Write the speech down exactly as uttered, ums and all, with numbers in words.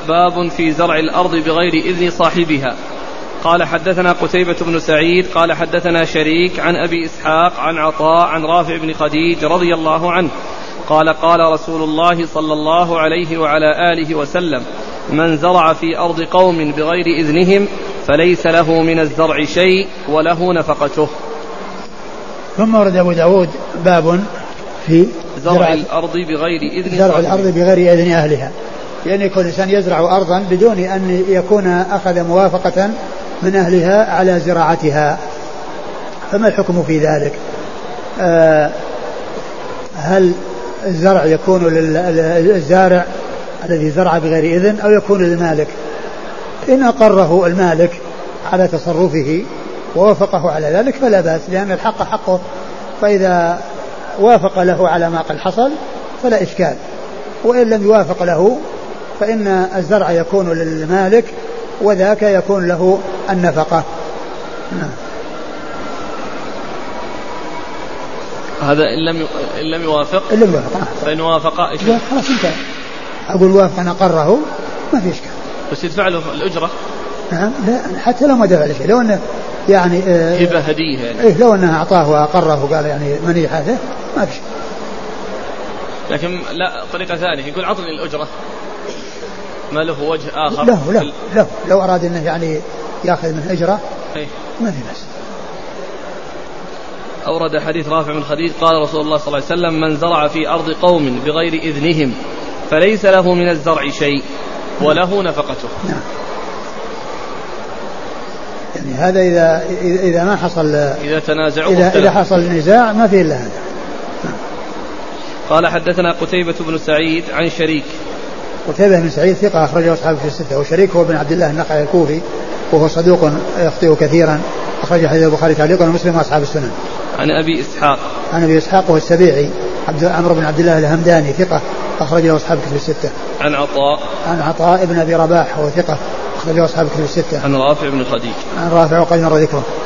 باب في زرع الأرض بغير إذن صاحبها. قال حدثنا قتيبة بن سعيد قال حدثنا شريك عن أبي إسحاق عن عطاء عن رافع بن خديج رضي الله عنه قال قال رسول الله صلى الله عليه وعلى آله وسلم: من زرع في أرض قوم بغير إذنهم فليس له من الزرع شيء وله نفقته. ثم ورد أبو داود باب في زرع, زرع الأرض بغير إذن زرع الأرض بغير إذن أهلها، يعني كل إنسان يزرع أرضا بدون أن يكون أخذ موافقة من أهلها على زراعتها، فما الحكم في ذلك؟ آه هل الزرع يكون للزارع الذي زرع بغير إذن أو يكون للمالك؟ إن أقره المالك على تصرفه ووافقه على ذلك فلا بأس، لأن الحق حقه، فإذا وافق له على ما قد حصل فلا إشكال، وإن لم يوافق له فإن الزرع يكون للمالك وذاك يكون له النفقة. نعم. هذا إن لم إن لم يوافق إن لم يوافق فإن وافق خلاص انتهى. أقول وافق أن أقره ما في إشكال، بس يدفع له الأجرة. نعم لا حتى لو ما دفع له شيء، لو أنه يعني هبة هدية يعني. إيه لو أنه أعطاه وأقره وقال يعني منيح هذا ما في شيء. لكن لا طريقة ثانية يقول عطني الأجرة، ما له وجه آخر. له له له لو أراد أنه يعني يأخذ من أجرة أيه؟ ما في بس. أورد حديث رافع بن خديج قال رسول الله صلى الله عليه وسلم: من زرع في أرض قوم بغير إذنهم فليس له من الزرع شيء وله نفقته. نعم. يعني هذا إذا إذا ما حصل إذا تنازعوا إذا, إذا حصل النزاع ما فيه إلا هذا. نعم. قال حدثنا قتيبة بن سعيد عن شريك. قتيبة بن سعيد ثقة أخرجه أصحابه في الستة، وشريك هو بن عبد الله النخعي الكوفي وهو صدوق يخطئ كثيرا، أخرج حديث البخاري تعليقا ومسلم وأصحاب السنن. عن أبي إسحاق عن أبي إسحاق هو السبيعي عبد عمرو بن عبد الله الهمداني ثقة أخرجه أصحاب كتب الستة. عن عطاء عن عطاء بن أبي رباح وهو ثقة أخرجه أصحاب كتب الستة. عن رافع بن خديج عن رافع وقد مر ذكره.